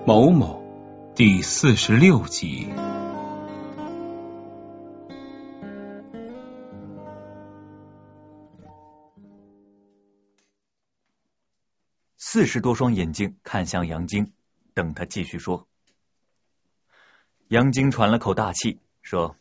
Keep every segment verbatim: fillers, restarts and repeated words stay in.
某某第四十六集。 四十多双眼睛看向杨晶，等他继续说。杨晶喘了口大气，说：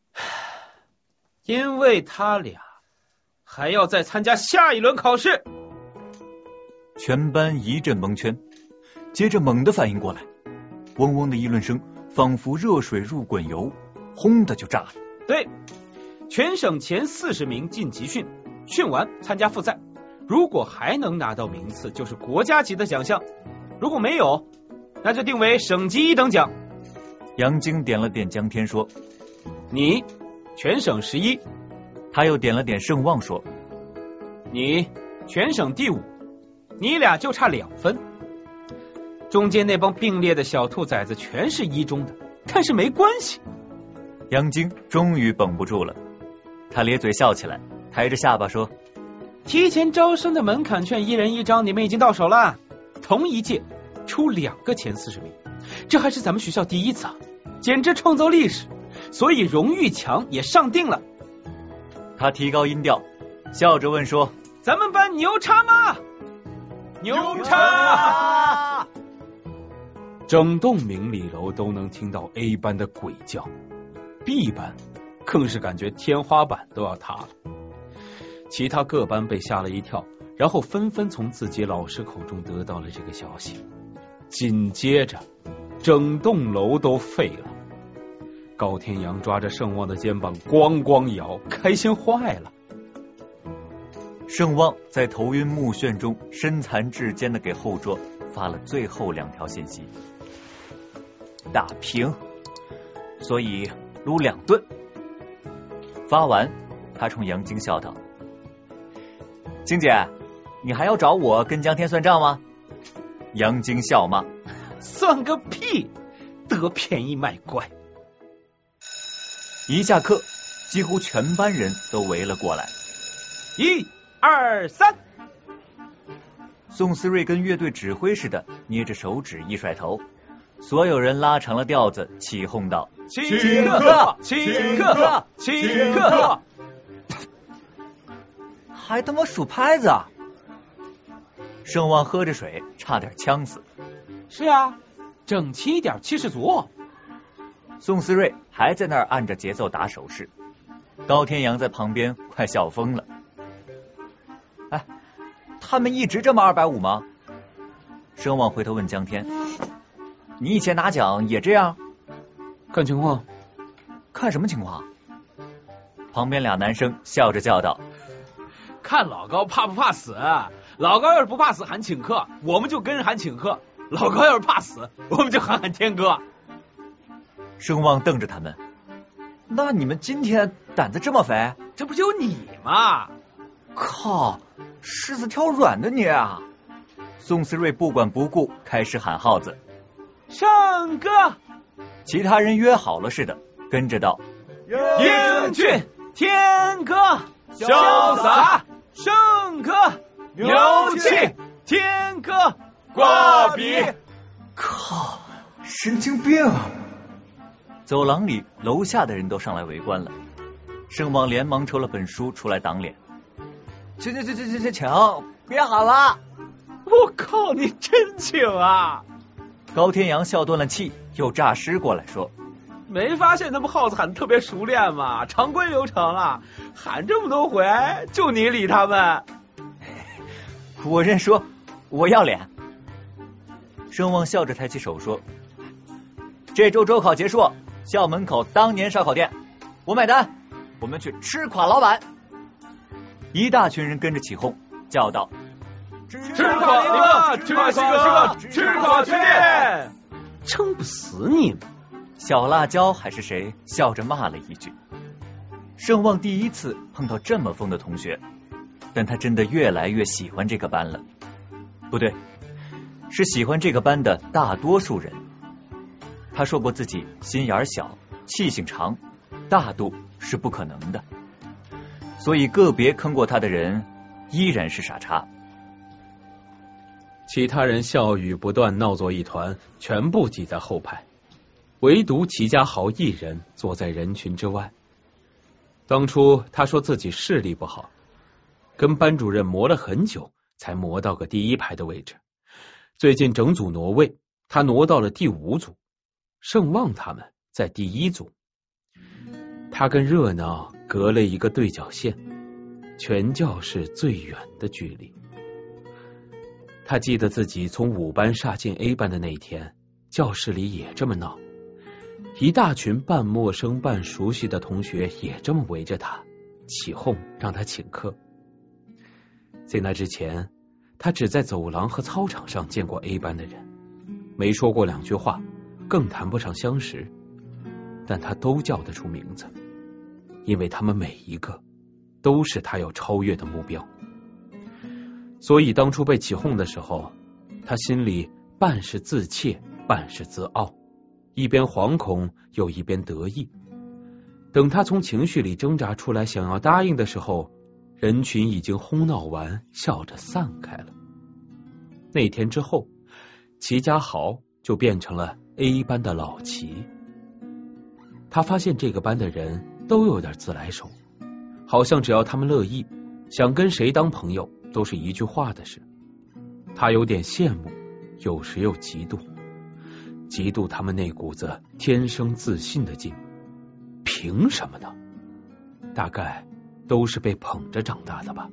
因为他俩还要再参加下一轮考试。 全班一阵蒙圈，接着猛地反应过来，嗡嗡的议论声仿佛热水入滚油，轰的就炸了。 对，全省前四十名晋集训，训完参加复赛，如果还能拿到名次，就是国家级的奖项；如果没有，那就定为省级一等奖。 杨晶点了点江天说： 你全省十一。 他又点了点盛旺说： 你全省第五，你俩就差两分。中间那帮并列的小兔崽子全是一中的，但是没关系。 杨晶终于绷不住了，他咧嘴笑起来，抬着下巴说： 提前招生的门槛券一人一张，你们已经到手了。同一届出两个前四十名，这还是咱们学校第一次啊，简直创造历史，所以荣誉墙也上定了。 他提高音调，笑着问说： 咱们班牛叉吗？牛叉！整栋明理楼都能听到 A 班的鬼叫， B 班更是感觉天花板都要塌了。其他各班被吓了一跳，然后纷纷从自己老师口中得到了这个消息。紧接着整栋楼都废了。高天阳抓着盛旺的肩膀咣咣摇，开心坏了。 盛旺在头晕目眩中身残志坚的给后桌发了最后两条信息：打平，所以撸两顿。发完，他冲杨晶笑道：晶姐，你还要找我跟江天算账吗？杨晶笑骂： 算个屁，得便宜卖乖。 一下课，几乎全班人都围了过来。 一二三， 宋思睿跟乐队指挥似的捏着手指一甩头，所有人拉长了调子起哄道： 请客请客请客！ 还他妈数拍子啊！盛旺喝着水差点呛死。 是啊，整齐一点，气势足。 宋思睿还在那儿按着节奏打手势，高天阳在旁边快笑疯了。哎，他们一直这么二百五吗？盛旺回头问江天：你以前拿奖也这样？ 看情况。 看什么情况？旁边俩男生笑着叫道： 看老高怕不怕死？老高要是不怕死喊请客，我们就跟着喊请客；老高要是怕死，我们就喊喊天哥。 盛旺瞪着他们：那你们今天胆子这么肥？ 这不就你吗？ 靠，柿子挑软的你啊！宋思睿不管不顾，开始喊号子： 上歌！ 其他人约好了似的，跟着道： 英俊天歌，潇洒圣歌，牛气天歌，挂笔。 靠，神经病啊！走廊里楼下的人都上来围观了，盛旺连忙抽了本书出来挡脸：请请请请请请请，别喊了！ 我靠，你真请啊！ 高天阳笑断了气，又诈尸过来说： 没发现他们号子喊的特别熟练吗？常规流程啊，喊这么多回，就你理他们。 我认输，我要脸。盛旺笑着抬起手说：这周周考结束，校门口当年烧烤店，我买单，我们去吃垮老板。一大群人跟着起哄，叫道： 吃垮你们，吃垮西哥，吃垮全店，撑不死你们！ 小辣椒还是谁笑着骂了一句。盛旺第一次碰到这么疯的同学，但他真的越来越喜欢这个班了。不对，是喜欢这个班的大多数人。他说过自己心眼小，气性长，大度是不可能的，所以个别坑过他的人依然是傻叉。 其他人笑语不断，闹作一团，全部挤在后排，唯独齐家豪一人坐在人群之外。当初他说自己视力不好，跟班主任磨了很久才磨到个第一排的位置。最近整组挪位，他挪到了第五组，盛旺他们在第一组。他跟热闹隔了一个对角线，全教室最远的距离。他记得自己从五班杀进 A 班的那天，教室里也这么闹，一大群半陌生半熟悉的同学也这么围着他起哄，让他请客。在那之前，他只在走廊和操场上见过 A 班的人，没说过两句话，更谈不上相识，但他都叫得出名字，因为他们每一个都是他要超越的目标。所以当初被起哄的时候，他心里半是自怯，半是自傲，一边惶恐又一边得意。等他从情绪里挣扎出来想要答应的时候，人群已经哄闹完，笑着散开了。那天之后，齐家豪就变成了 A 班的老齐。他发现这个班的人都有点自来熟，好像只要他们乐意，想跟谁当朋友都是一句话的事。他有点羡慕，有时又嫉妒，嫉妒他们那股子天生自信的劲。凭什么呢？大概都是被捧着长大的吧。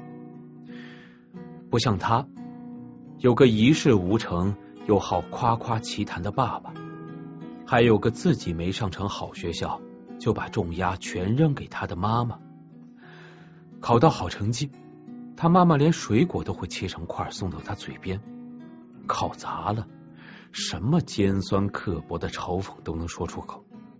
不像他，有个一事无成又好夸夸其谈的爸爸，还有个自己没上成好学校就把重压全扔给他的妈妈。考到好成绩，他妈妈连水果都会切成块送到他嘴边。考砸了，什么尖酸刻薄的嘲讽都能说出口。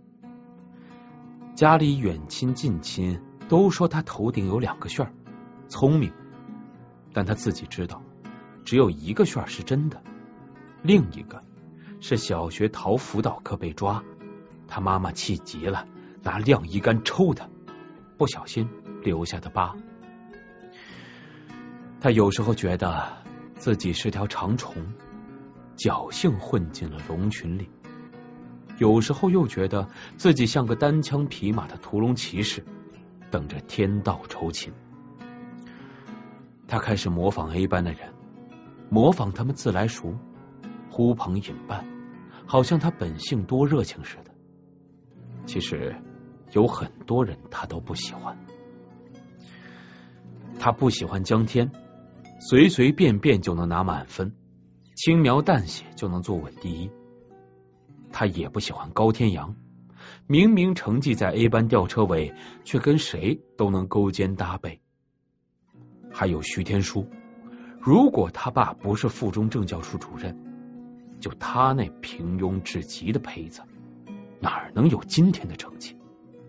家里远亲近亲都说他头顶有两个旋儿，聪明，但他自己知道只有一个旋儿是真的，另一个是小学逃辅导课被抓，他妈妈气急了，拿晾衣杆抽他，不小心留下的疤。他有时候觉得自己是条长虫，侥幸混进了龙群里，有时候又觉得自己像个单枪匹马的屠龙骑士，等着天道酬勤。他开始模仿 A 班的人，模仿他们自来熟，呼朋引伴，好像他本性多热情似的。其实有很多人他都不喜欢。他不喜欢江天，随随便便就能拿满分，轻描淡写就能坐稳第一。他也不喜欢高天阳，明明成绩在 A 班吊车尾，却跟谁都能勾肩搭背。还有徐天书，如果他爸不是附中政教处主任，就他那平庸至极的胚子，哪能有今天的成绩？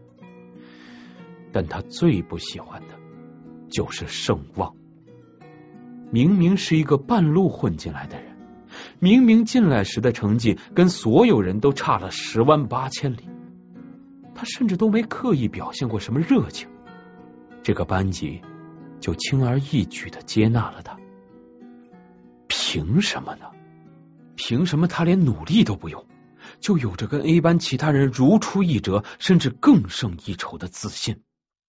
但他最不喜欢的就是盛旺。明明是一个半路混进来的人，明明进来时的成绩跟所有人都差了十万八千里，他甚至都没刻意表现过什么热情，这个班级就轻而易举的接纳了他。凭什么呢？凭什么他连努力都不用，就有着跟 A 班其他人如出一辙，甚至更胜一筹的自信？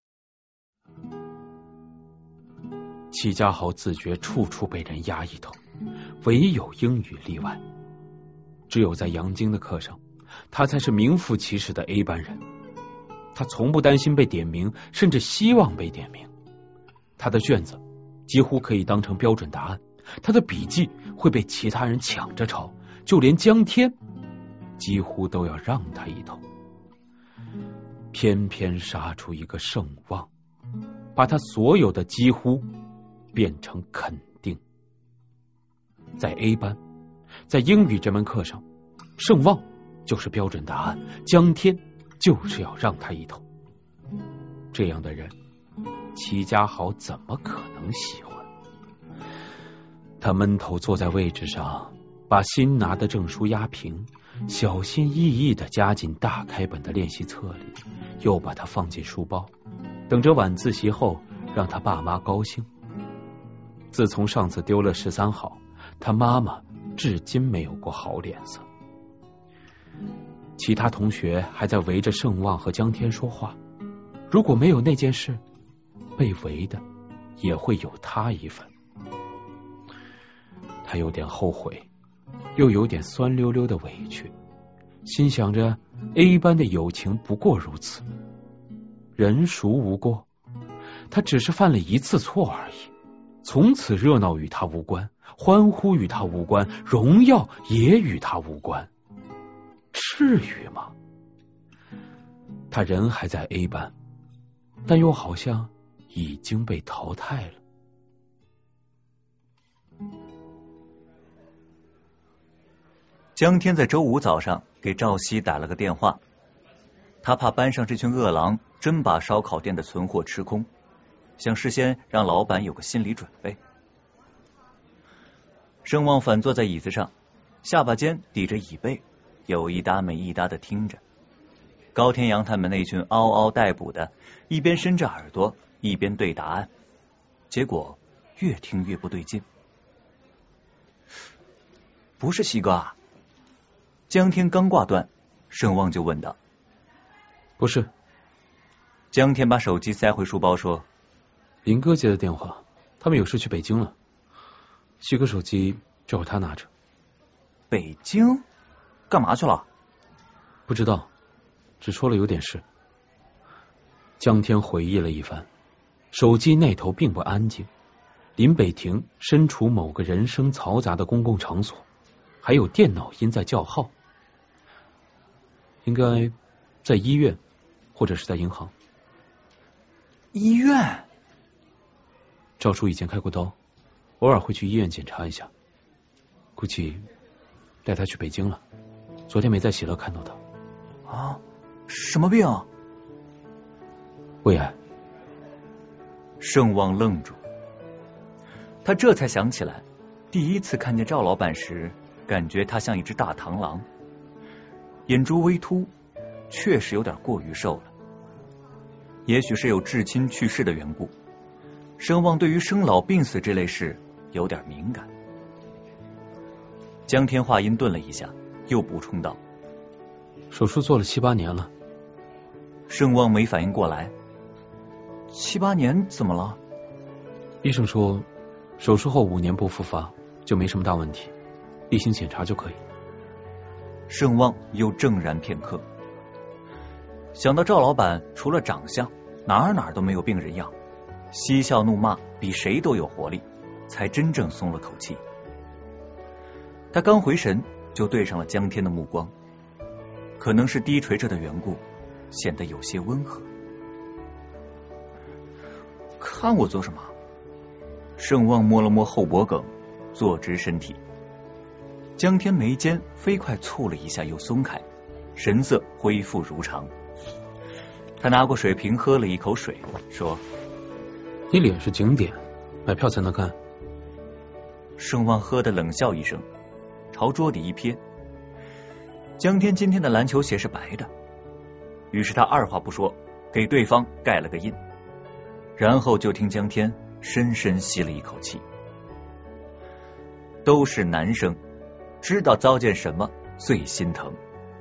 齐家豪自觉处处被人压一头，唯有英语例外。只有在杨晶的课上，他才是名副其实的 A 班人。他从不担心被点名，甚至希望被点名。他的卷子几乎可以当成标准答案，他的笔记会被其他人抢着抄，就连江天几乎都要让他一头。偏偏杀出一个盛旺，把他所有的几乎变成肯定。在 A 班，在英语这门课上，盛旺就是标准答案，江天就是要让他一头。这样的人，齐家豪怎么可能喜欢？他闷头坐在位置上，把新拿的证书压平，小心翼翼地夹进大开本的练习册里，又把它放进书包，等着晚自习后让他爸妈高兴。自从上次丢了十三好， 他妈妈至今没有过好脸色。其他同学还在围着盛旺和江天说话，如果没有那件事，被围的也会有他一份。他有点后悔，又有点酸溜溜的委屈，心想着 A 班的友情不过如此，人孰无过，他只是犯了一次错而已，从此热闹与他无关，欢呼与他无关，荣耀也与他无关，至于吗？他人还在 A 班，但又好像已经被淘汰了。 江天在周五早上给赵熙打了个电话，他怕班上这群饿狼真把烧烤店的存货吃空，想事先让老板有个心理准备。盛旺反坐在椅子上，下巴尖抵着椅背，有一搭没一搭的听着。高天阳他们那群嗷嗷待哺的，一边伸着耳朵一边对答案，结果越听越不对劲。不是西哥啊？江天刚挂断，盛旺就问道。 不是。 江天把手机塞回书包说， 林哥接的电话，他们有事去北京了，西哥手机这会儿他拿着。 北京？干嘛去了？ 不知道，只说了有点事。江天回忆了一番，手机那头并不安静，林北亭身处某个人声嘈杂的公共场所，还有电脑音在叫号，应该在医院或者是在银行。 医院？ 赵叔以前开过刀，偶尔会去医院检查一下，估计带他去北京了。昨天没在喜乐看到他。 啊？什么病？ 胃癌。 盛旺愣住，他这才想起来，第一次看见赵老板时，感觉他像一只大螳螂，眼珠微凸，确实有点过于瘦了。也许是有至亲去世的缘故，盛旺对于生老病死这类事有点敏感。江天话音顿了一下，又补充道， 手术做了七八年了。 盛旺没反应过来，七八年怎么了？ 医生说手术后五年不复发，就没什么大问题，例行检查就可以。 盛旺又怔然片刻，想到赵老板除了长相哪儿哪儿都没有病人样，嬉笑怒骂比谁都有活力，才真正松了口气。他刚回神就对上了江天的目光，可能是低垂着的缘故，显得有些温和。看我做什么？盛旺摸了摸后脖梗，坐直身体。江天眉间飞快蹙了一下，又松开，神色恢复如常。他拿过水瓶喝了一口水，说：“ 你脸是景点，买票才能看。” 盛旺喝的冷笑一声，朝桌底一瞥，江天今天的篮球鞋是白的，于是他二话不说给对方盖了个印，然后就听江天深深吸了一口气。都是男生，知道糟践什么最心疼。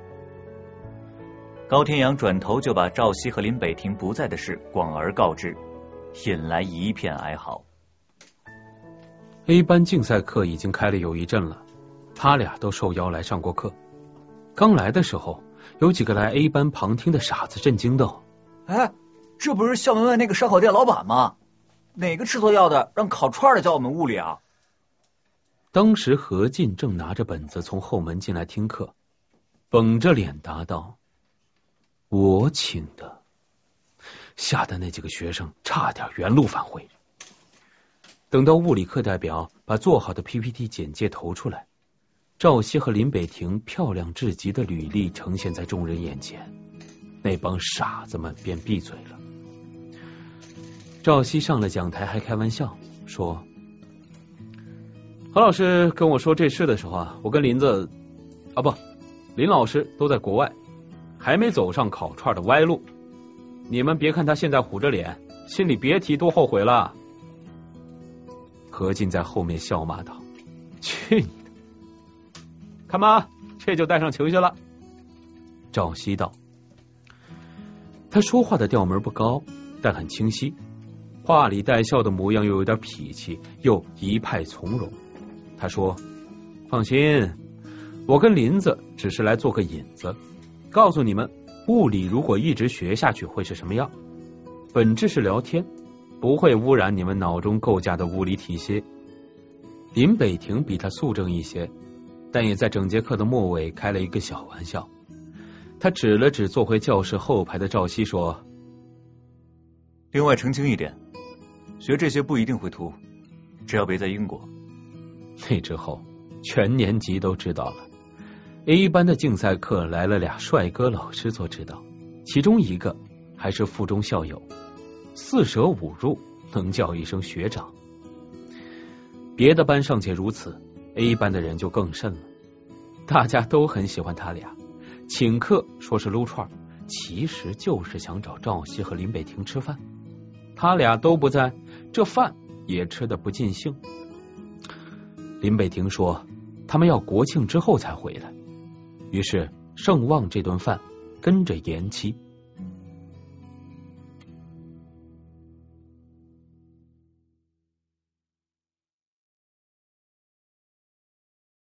高天阳转头就把赵熙和林北亭不在的事广而告之，引来一片哀嚎。 A 班竞赛课已经开了有一阵了，他俩都受邀来上过课。刚来的时候，有几个来 A 班旁听的傻子震惊道：“ 哎，这不是校门外那个烧烤店老板吗？哪个吃错药的让烤串的教我们物理啊？” 当时何进正拿着本子从后门进来听课，绷着脸答道：“我请的。”吓得那几个学生差点原路返回。等到物理课代表把做好的 P P T 简介投出来，赵熙和林北亭漂亮至极的履历呈现在众人眼前，那帮傻子们便闭嘴了。赵熙上了讲台还开玩笑说：“何老师跟我说这事的时候啊，我跟林子啊不，林老师都在国外，还没走上烤串的歪路。你们别看他现在虎着脸，心里别提多后悔了。”何进在后面笑骂道：“ 去你的！看吧，这就带上球去了。赵熙道。他说话的调门不高，但很清晰，话里带笑的模样又有点痞气，又一派从容。他说：放心，我跟林子只是来做个引子，告诉你们物理如果一直学下去会是什么样。本质是聊天，不会污染你们脑中构架的物理体系。林北亭比他肃正一些，但也在整节课的末尾开了一个小玩笑。他指了指坐回教室后排的赵熙说： 另外澄清一点，学这些不一定会秃，只要别在英国。 那之后全年级都知道了， A 班的竞赛课来了俩帅哥老师做指导，其中一个还是附中校友，四舍五入能叫一声学长。别的班尚且如此， A 班的人就更甚了，大家都很喜欢他俩，请客说是撸串，其实就是想找赵熙和林北亭吃饭。他俩都不在，这饭也吃得不尽兴。林北亭说他们要国庆之后才回来，于是盛旺这顿饭跟着延期。